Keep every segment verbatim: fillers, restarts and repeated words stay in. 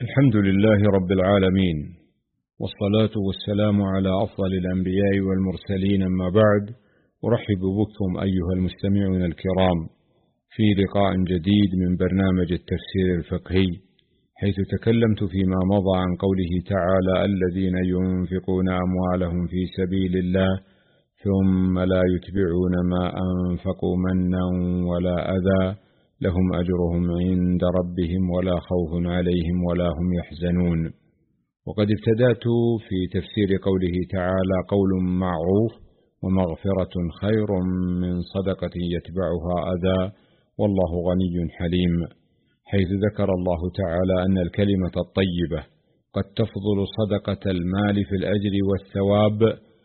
الحمد لله رب العالمين، والصلاة والسلام على أفضل الأنبياء والمرسلين، أما بعد. أرحب بكم أيها المستمعون الكرام في لقاء جديد من برنامج التفسير الفقهي، حيث تكلمت فيما مضى عن قوله تعالى: الذين ينفقون أموالهم في سبيل الله ثم لا يتبعون ما أنفقوا منا ولا أذى لهم أجرهم عند ربهم ولا خوف عليهم ولا هم يحزنون. وقد ابتدأت في تفسير قوله تعالى: قول معروف ومغفرة خير من صدقة يتبعها أذى والله غني حليم، حيث ذكر الله تعالى أن الكلمة الطيبة قد تفضل صدقة المال في الأجر والثواب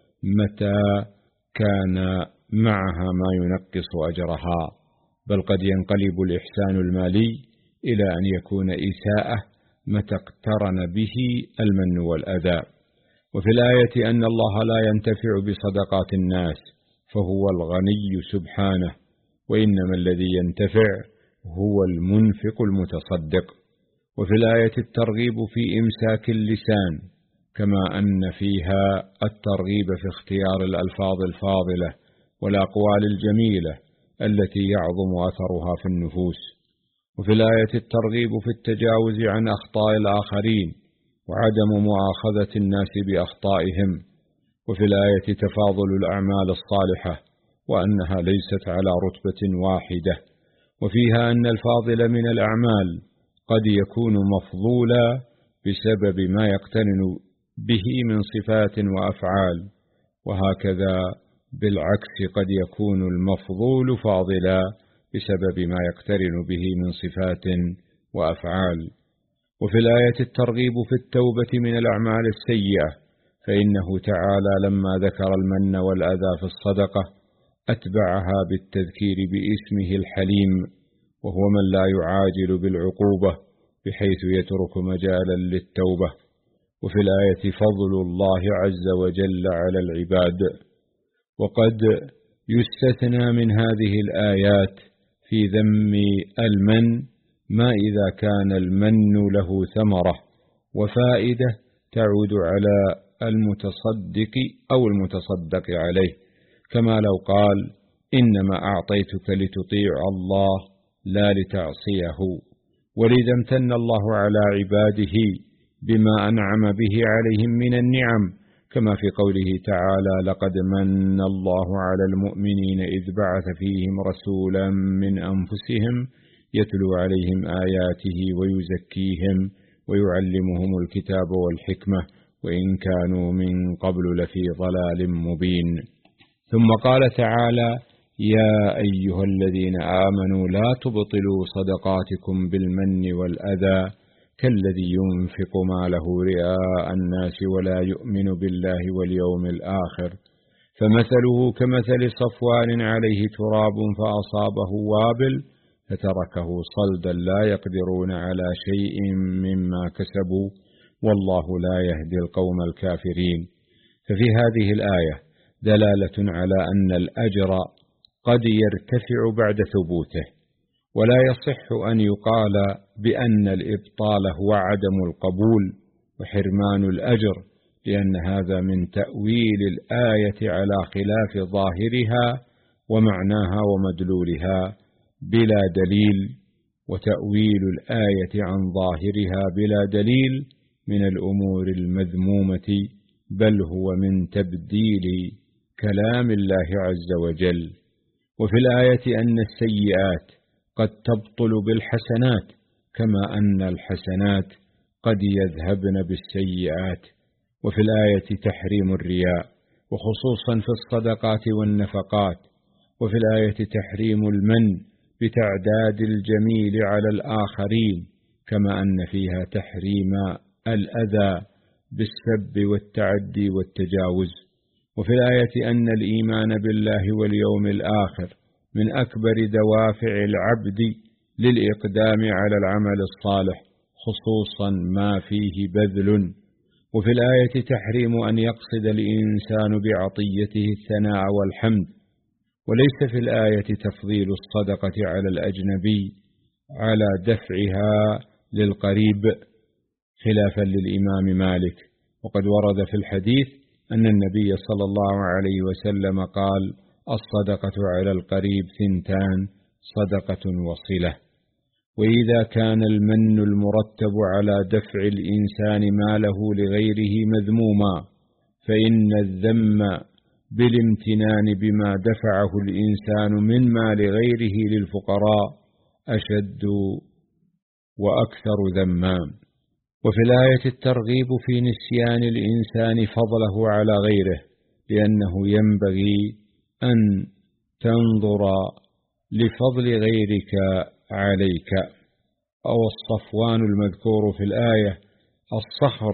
متى كان معها ما ينقص أجرها، بل قد ينقلب الإحسان المالي إلى أن يكون إساءة متى اقترن به المن والأذى. وفي الآية أن الله لا ينتفع بصدقات الناس فهو الغني سبحانه، وإنما الذي ينتفع هو المنفق المتصدق. وفي الآية الترغيب في إمساك اللسان، كما أن فيها الترغيب في اختيار الألفاظ الفاضلة والأقوال الجميلة التي يعظم أثرها في النفوس. وفي الآية الترغيب في التجاوز عن أخطاء الآخرين وعدم مؤاخذة الناس بأخطائهم. وفي الآية تفاضل الأعمال الصالحة وأنها ليست على رتبة واحدة. وفيها أن الفاضل من الأعمال قد يكون مفضولا بسبب ما يقترن به من صفات وأفعال، وهكذا بالعكس قد يكون المفضول فاضلا بسبب ما يقترن به من صفات وأفعال. وفي الآية الترغيب في التوبة من الأعمال السيئة، فإنه تعالى لما ذكر المن والأذى في الصدقة أتبعها بالتذكير باسمه الحليم، وهو من لا يعاجل بالعقوبة بحيث يترك مجالا للتوبة. وفي الآية فضل الله عز وجل على العباد. وقد يستثنى من هذه الآيات في ذم المن ما إذا كان المن له ثمرة وفائدة تعود على المتصدق أو المتصدق عليه، كما لو قال: إنما أعطيتك لتطيع الله لا لتعصيه. ولذا امتن الله على عباده بما أنعم به عليهم من النعم، كما في قوله تعالى: لقد من الله على المؤمنين إذ بعث فيهم رسولا من أنفسهم يتلو عليهم آياته ويزكيهم ويعلمهم الكتاب والحكمة وإن كانوا من قبل لفي ضلال مبين. ثم قال تعالى: يا أيها الذين آمنوا لا تبطلوا صدقاتكم بالمن والأذى كالذي ينفق ماله رئاء الناس ولا يؤمن بالله واليوم الآخر، فمثله كمثل صفوان عليه تراب فأصابه وابل فتركه صلدا لا يقدرون على شيء مما كسبوا والله لا يهدي القوم الكافرين. ففي هذه الآية دلالة على أن الأجر قد يرتفع بعد ثبوته، ولا يصح أن يقال بأن الإبطال هو عدم القبول وحرمان الأجر، لأن هذا من تأويل الآية على خلاف ظاهرها ومعناها ومدلولها بلا دليل، وتأويل الآية عن ظاهرها بلا دليل من الأمور المذمومة، بل هو من تبديل كلام الله عز وجل. وفي الآية أن السيئات قد تبطل بالحسنات، كما أن الحسنات قد يذهبن بالسيئات. وفي الآية تحريم الرياء وخصوصا في الصدقات والنفقات. وفي الآية تحريم المن بتعداد الجميل على الآخرين، كما أن فيها تحريم الأذى بالسب والتعدي والتجاوز. وفي الآية أن الإيمان بالله واليوم الآخر من أكبر دوافع العبد للإقدام على العمل الصالح، خصوصا ما فيه بذل. وفي الآية تحريم أن يقصد الإنسان بعطيته الثناء والحمد. وليس في الآية تفضيل الصدقة على الأجنبي على دفعها للقريب، خلافا للإمام مالك. وقد ورد في الحديث أن النبي صلى الله عليه وسلم قال: الصدقة على القريب ثنتان، صدقة وصلة. وإذا كان المن المرتب على دفع الإنسان ماله لغيره مذموما، فإن الذم بالامتنان بما دفعه الإنسان من مال غيره للفقراء أشد وأكثر ذما. وفي الآية الترغيب في نسيان الإنسان فضله على غيره، لأنه ينبغي أن تنظر لفضل غيرك عليك. أو الصفوان المذكور في الآية الصخر،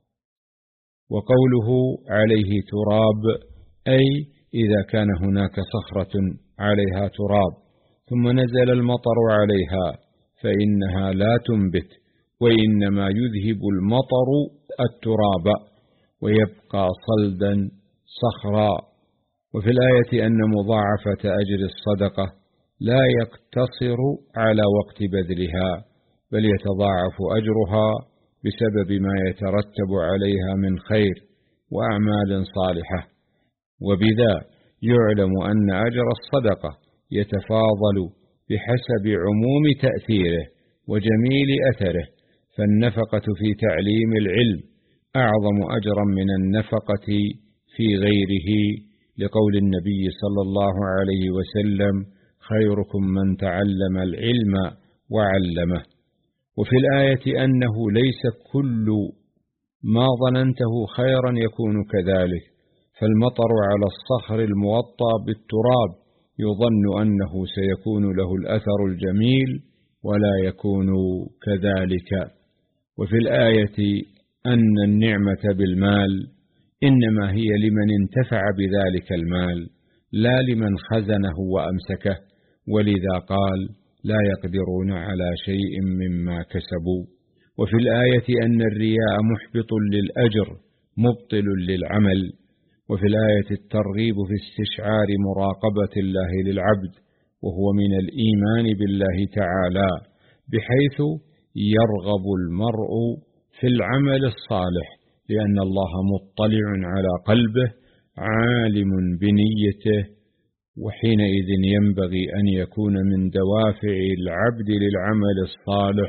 وقوله عليه تراب أي إذا كان هناك صخرة عليها تراب ثم نزل المطر عليها فإنها لا تنبت، وإنما يذهب المطر التراب ويبقى صلدا صخرا. وفي الآية أن مضاعفة أجر الصدقة لا يقتصر على وقت بذلها، بل يتضاعف أجرها بسبب ما يترتب عليها من خير وأعمال صالحة. وبذا يعلم أن أجر الصدقة يتفاضل بحسب عموم تأثيره وجميل أثره، فالنفقة في تعليم العلم أعظم أجرا من النفقة في غيره، لقول النبي صلى الله عليه وسلم: خيركم من تعلم العلم وعلمه. وفي الآية أنه ليس كل ما ظننته خيرا يكون كذلك، فالمطر على الصخر الموطى بالتراب يظن أنه سيكون له الأثر الجميل ولا يكون كذلك. وفي الآية أن النعمة بالمال إنما هي لمن انتفع بذلك المال، لا لمن خزنه وأمسكه، ولذا قال: لا يقدرون على شيء مما كسبوا. وفي الآية أن الرياء محبط للأجر مبطل للعمل. وفي الآية الترغيب في استشعار مراقبة الله للعبد، وهو من الإيمان بالله تعالى، بحيث يرغب المرء في العمل الصالح، لأن الله مطلع على قلبه عالم بنيته، وحينئذ ينبغي أن يكون من دوافع العبد للعمل الصالح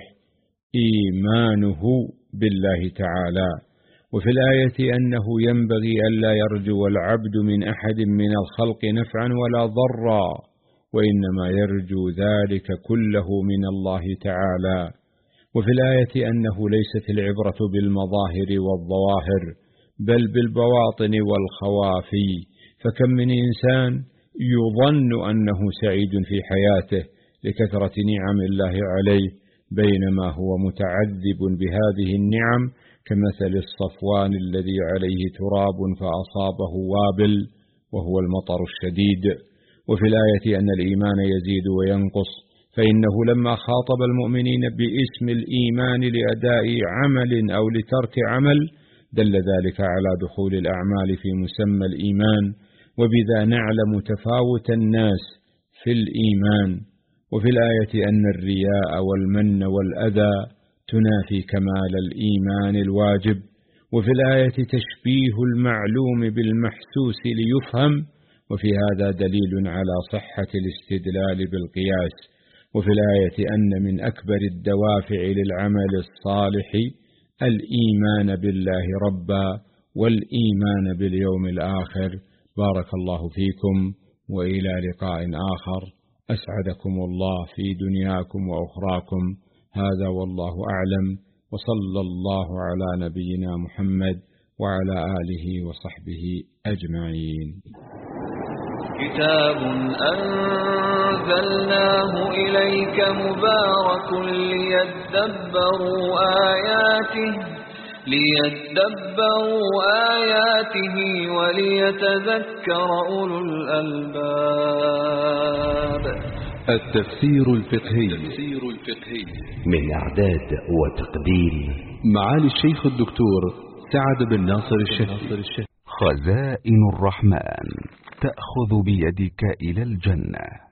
إيمانه بالله تعالى. وفي الآية أنه ينبغي ألا يرجو العبد من أحد من الخلق نفعا ولا ضرا، وإنما يرجو ذلك كله من الله تعالى. وفي الآية أنه ليست العبرة بالمظاهر والظواهر، بل بالبواطن والخوافي، فكم من إنسان يظن أنه سعيد في حياته لكثرة نعم الله عليه، بينما هو متعذب بهذه النعم، كمثل الصفوان الذي عليه تراب فأصابه وابل وهو المطر الشديد. وفي الآية أن الإيمان يزيد وينقص، فإنه لما خاطب المؤمنين باسم الإيمان لأداء عمل أو لترك عمل دل ذلك على دخول الأعمال في مسمى الإيمان، وبذا نعلم تفاوت الناس في الإيمان. وفي الآية أن الرياء والمن والأذى تنافي كمال الإيمان الواجب. وفي الآية تشبيه المعلوم بالمحسوس ليفهم، وفي هذا دليل على صحة الاستدلال بالقياس. وفي الآية أن من أكبر الدوافع للعمل الصالح الإيمان بالله ربا والإيمان باليوم الآخر. بارك الله فيكم، وإلى لقاء آخر. أسعدكم الله في دنياكم وأخراكم. هذا والله أعلم، وصلى الله على نبينا محمد وعلى آله وصحبه أجمعين. كتاب أنزلناه إليك مبارك ليدبروا آياته ليدبروا آياته وليتذكر أولو الألباب. التفسير الفقهي من إعداد وتقديم معالي الشيخ الدكتور سعد بن ناصر الشهري. خزائن الرحمن تأخذ بيدك إلى الجنة.